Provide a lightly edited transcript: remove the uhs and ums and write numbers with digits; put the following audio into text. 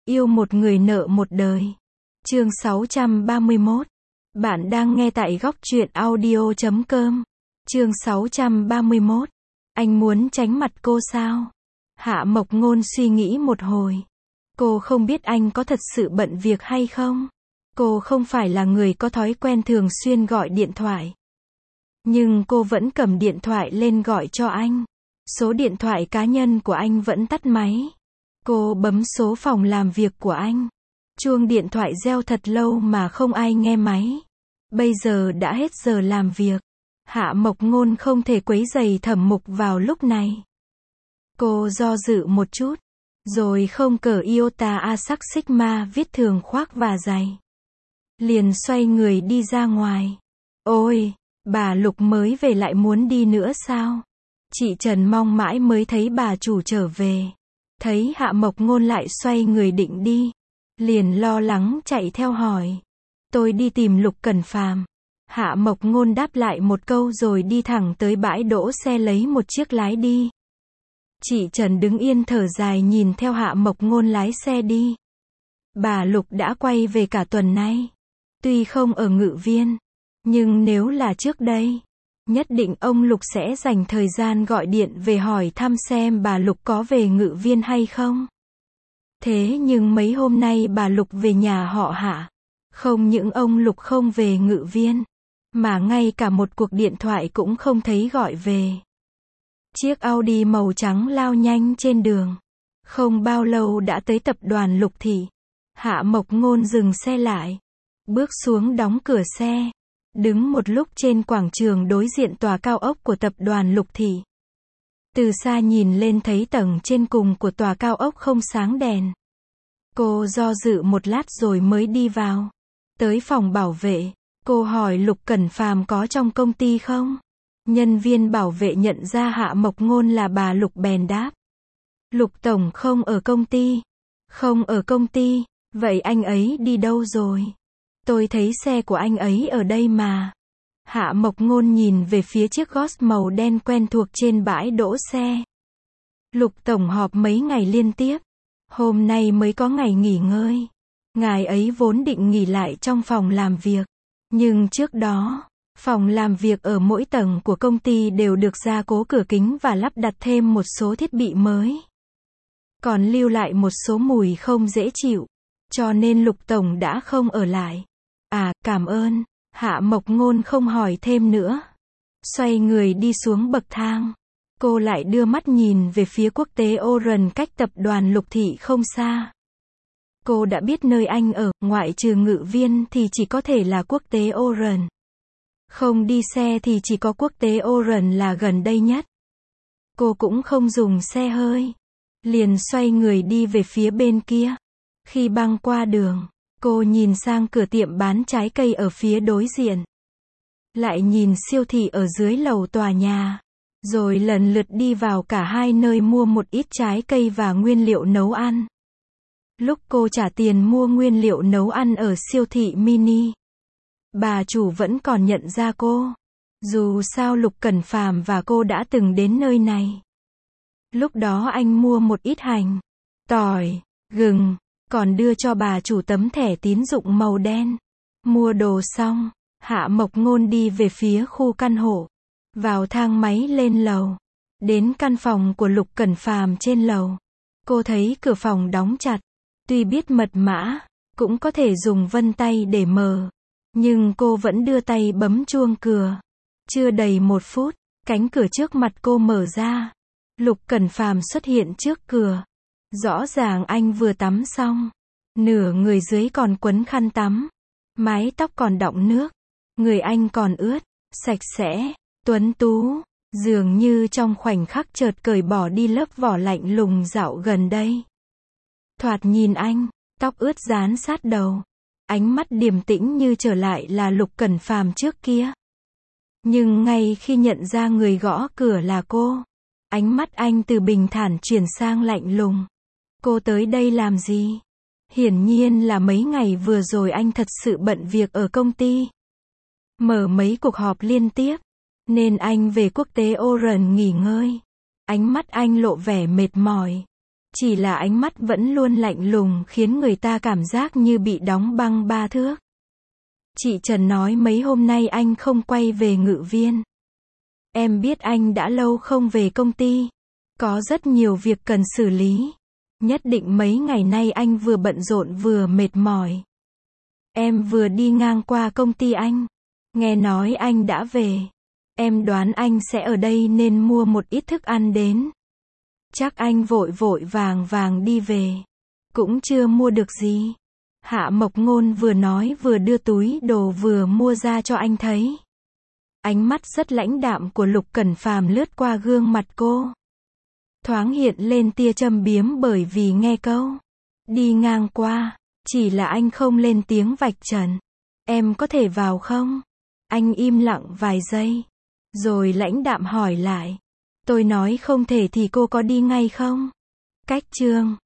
Yêu một người nợ một đời. Chương 631. Bạn đang nghe tại góc truyện audio.com. Chương 631. Anh muốn tránh mặt cô sao? Hạ Mộc Ngôn suy nghĩ một hồi. Cô không biết anh có thật sự bận việc hay không. Cô không phải là người có thói quen thường xuyên gọi điện thoại. Nhưng cô vẫn cầm điện thoại lên gọi cho anh. Số điện thoại cá nhân của anh vẫn tắt máy. Cô bấm số phòng làm việc của anh. Chuông điện thoại reo thật lâu mà không ai nghe máy. Bây giờ đã hết giờ làm việc. Hạ Mộc Ngôn không thể quấy rầy Thẩm Mục vào lúc này. Cô do dự một chút, rồi không cởi iota a sắc sigma viết thường khoác và giày. Liền xoay người đi ra ngoài. Ôi, bà Lục mới về lại muốn đi nữa sao? Chị Trần mong mãi mới thấy bà chủ trở về. Thấy Hạ Mộc Ngôn lại xoay người định đi, liền lo lắng chạy theo hỏi. Tôi đi tìm Lục Cẩn Phàm. Hạ Mộc Ngôn đáp lại một câu rồi đi thẳng tới bãi đỗ xe lấy một chiếc lái đi. Chị Trần đứng yên thở dài nhìn theo Hạ Mộc Ngôn lái xe đi. Bà Lục đã quay về cả tuần nay. Tuy không ở Ngự Viên, nhưng nếu là trước đây, nhất định ông Lục sẽ dành thời gian gọi điện về hỏi thăm xem bà Lục có về Ngự Viên hay không. Thế nhưng mấy hôm nay bà Lục về nhà họ Hạ. Không những ông Lục không về Ngự Viên, mà ngay cả một cuộc điện thoại cũng không thấy gọi về. Chiếc Audi màu trắng lao nhanh trên đường. Không bao lâu đã tới tập đoàn Lục Thị. Hạ Mộc Ngôn dừng xe lại. Bước xuống đóng cửa xe. Đứng một lúc trên quảng trường đối diện tòa cao ốc của tập đoàn Lục Thị. Từ xa nhìn lên thấy tầng trên cùng của tòa cao ốc không sáng đèn. Cô do dự một lát rồi mới đi vào. Tới phòng bảo vệ, cô hỏi Lục Cẩn Phàm có trong công ty không? Nhân viên bảo vệ nhận ra Hạ Mộc Ngôn là bà Lục bèn đáp. Lục tổng không ở công ty. Không ở công ty, vậy anh ấy đi đâu rồi? Tôi thấy xe của anh ấy ở đây mà. Hạ Mộc Ngôn nhìn về phía chiếc Golf màu đen quen thuộc trên bãi đỗ xe. Lục tổng họp mấy ngày liên tiếp. Hôm nay mới có ngày nghỉ ngơi. Ngài ấy vốn định nghỉ lại trong phòng làm việc. Nhưng trước đó, phòng làm việc ở mỗi tầng của công ty đều được gia cố cửa kính và lắp đặt thêm một số thiết bị mới. Còn lưu lại một số mùi không dễ chịu. Cho nên Lục tổng đã không ở lại. À, cảm ơn. Hạ Mộc Ngôn không hỏi thêm nữa. Xoay người đi xuống bậc thang. Cô lại đưa mắt nhìn về phía quốc tế Oran cách tập đoàn Lục Thị không xa. Cô đã biết nơi anh ở, ngoại trừ Ngự Viên thì chỉ có thể là quốc tế Oran. Không đi xe thì chỉ có quốc tế Oran là gần đây nhất. Cô cũng không dùng xe hơi. Liền xoay người đi về phía bên kia. Khi băng qua đường, cô nhìn sang cửa tiệm bán trái cây ở phía đối diện. Lại nhìn siêu thị ở dưới lầu tòa nhà. Rồi lần lượt đi vào cả hai nơi mua một ít trái cây và nguyên liệu nấu ăn. Lúc cô trả tiền mua nguyên liệu nấu ăn ở siêu thị mini, bà chủ vẫn còn nhận ra cô. Dù sao Lục Cẩn Phàm và cô đã từng đến nơi này. Lúc đó anh mua một ít hành, tỏi, gừng, còn đưa cho bà chủ tấm thẻ tín dụng màu đen. Mua đồ xong, Hạ Mộc Ngôn đi về phía khu căn hộ. Vào thang máy lên lầu. Đến căn phòng của Lục Cẩn Phàm trên lầu. Cô thấy cửa phòng đóng chặt. Tuy biết mật mã, cũng có thể dùng vân tay để mở. Nhưng cô vẫn đưa tay bấm chuông cửa. Chưa đầy 1 phút, cánh cửa trước mặt cô mở ra. Lục Cẩn Phàm xuất hiện trước cửa. Rõ ràng anh vừa tắm xong. Nửa người dưới còn quấn khăn tắm. Mái tóc còn đọng nước. Người anh còn ướt, sạch sẽ, tuấn tú. Dường như trong khoảnh khắc chợt cởi bỏ đi lớp vỏ lạnh lùng dạo gần đây. Thoạt nhìn anh, tóc ướt dán sát đầu. Ánh mắt điềm tĩnh như trở lại là Lục Cẩn Phàm trước kia. Nhưng ngay khi nhận ra người gõ cửa là cô, ánh mắt anh từ bình thản chuyển sang lạnh lùng. Cô tới đây làm gì? Hiển nhiên là mấy ngày vừa rồi anh thật sự bận việc ở công ty. Mở mấy cuộc họp liên tiếp, nên anh về quốc tế Oran nghỉ ngơi. Ánh mắt anh lộ vẻ mệt mỏi. Chỉ là ánh mắt vẫn luôn lạnh lùng khiến người ta cảm giác như bị đóng băng 3 thước. Chị Trần nói mấy hôm nay anh không quay về Ngự Viên. Em biết anh đã lâu không về công ty. Có rất nhiều việc cần xử lý. Nhất định mấy ngày nay anh vừa bận rộn vừa mệt mỏi. Em vừa đi ngang qua công ty anh. Nghe nói anh đã về. Em đoán anh sẽ ở đây nên mua một ít thức ăn đến. Chắc anh vội vội vàng vàng đi về. Cũng chưa mua được gì. Hạ Mộc Ngôn vừa nói vừa đưa túi đồ vừa mua ra cho anh thấy. Ánh mắt rất lãnh đạm của Lục Cẩn Phàm lướt qua gương mặt cô. Thoáng hiện lên tia châm biếm bởi vì nghe câu đi ngang qua. Chỉ là anh không lên tiếng vạch trần. Em có thể vào không? Anh im lặng vài giây. Rồi lãnh đạm hỏi lại. Tôi nói không thể thì cô có đi ngay không? Cách chương